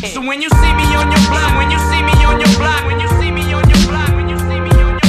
So when you see me on your block, when you see me on your block, when you see me on your block, when you see me on your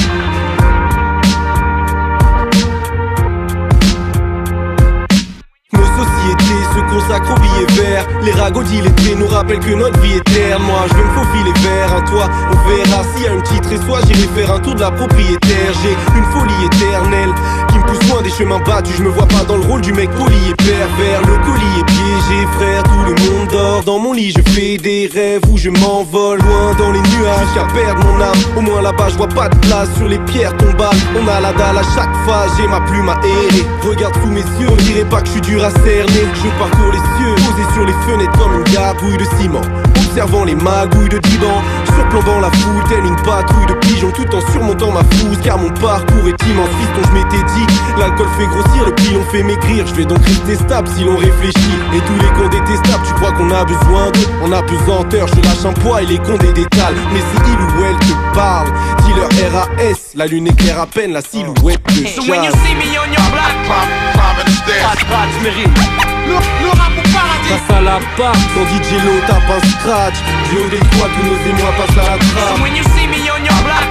Nos sociétés se consacrent aux billets verts. Les ragots dilettés nous rappellent que notre vie est terne. Moi je vais me faufiler vers un toit. On verra s'il y a une petite résoie. J'irai faire un tour de la propriétaire. J'ai une folie éternelle qui me pousse loin des chemins battus. Je me vois pas dans le rôle du mec poli et pervers. Le colis est piégé frère, tout le monde dort. Dans mon lit je fais des rêves où je m'envole loin dans les nuages jusqu'à perdre mon âme. Au moins là-bas je vois pas de place sur les pierres tombales. On a la dalle à chaque phase, j'ai ma plume à errer. Regarde sous mes yeux, on dirait pas que je suis dur à cerner. Je parcours les cieux, posé sur les fenêtres comme une gargouille de ciment, observant les magouilles de Diban, surplombant la foule telle une patrouille de pigeons, tout en surmontant ma frousse, car mon parcours est immense. Fiston, je m'étais dit, l'alcool fait grossir, le pilon fait maigrir. Je vais donc rester stable si l'on réfléchit. Et tous les cons détestables, tu crois qu'on a besoin d'eux? En apesanteur, je lâche un poids et les cons détalent. Mais c'est il ou elle te parle, dis-leur RAS, la lune éclaire à peine la silhouette de So when you see me on your block, le rap au paradis. Face à la part, quand DJ Lo tape un scratch, du haut des toits tous nos émois passent à la trappe. So when you see me on your block,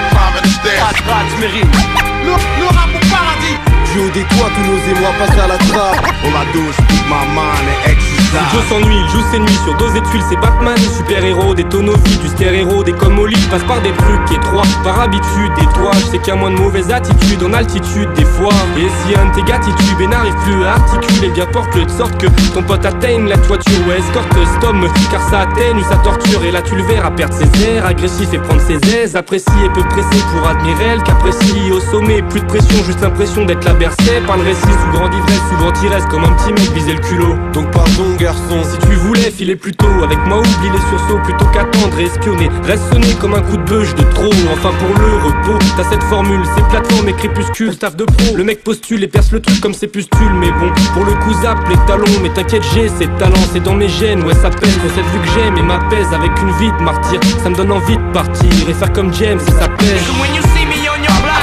le rap au paradis. Du haut des toits tous nos émois passent à la trappe. All I do is speak my mind and exercise. Joe s'ennuie, il joue ses nuits sur dose et tuiles, c'est Batman, super-héros, des tonovies, du stéréo, des comme au lit, passe par des trucs étroits, par habitude, et toi, je sais qu'il y a moins de mauvaises attitudes en altitude des fois. Et si un de tes gars-titubes n'arrive plus à articuler, bien porte-le de sorte que ton pote atteigne la toiture ou escorte custom, car ça atténue sa torture, et là tu le verras perdre ses airs, agressif et prendre ses aises, apprécie et peu pressé pour admirer elle, qu'apprécie au sommet, plus de pression, juste l'impression d'être la bercée, par le récit sous grande ivresse, souvent il reste comme un petit mec viser le culot. Donc pardon garçon, si tu voulais filer plus tôt, avec moi oublie les sursauts plutôt qu'attendre et espionner. Reste sonné comme un coup de beuge de trop, enfin pour le repos, t'as cette formule, ces plateformes et crépuscules, taf de pro. Le mec postule et perce le truc comme ses pustules, mais bon, pour le coup zappe les talons. Mais t'inquiète j'ai ces talents, c'est dans mes gènes, ouais ça pèse. Pour cette vue que j'aime et m'apaise avec une vie de martyr, ça me donne envie de partir et faire comme James et ça pèse. So when you see me on your block,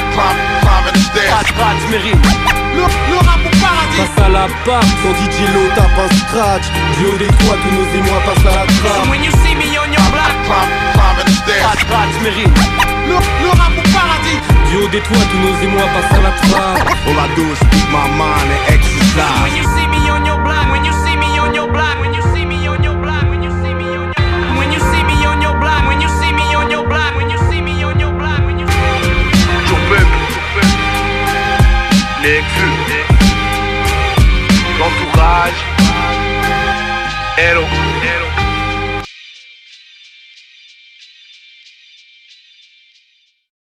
le rap au paradis. Face à la part, quand DJ Lo tape un scratch, du haut des toits tous nos émois passent à la So trappe. when you see me on your block, le rap au paradis. Du haut des toits tous nos émois passent à la trappe. All I do is speak my mind and exercise. When you see me on your block, when you see me on your block, when you see me on your block, when you see me on your, when you see me on your block, when you see me on your block, when you see me on your block, when you see me on your block. Les flux, l'entourage, hello.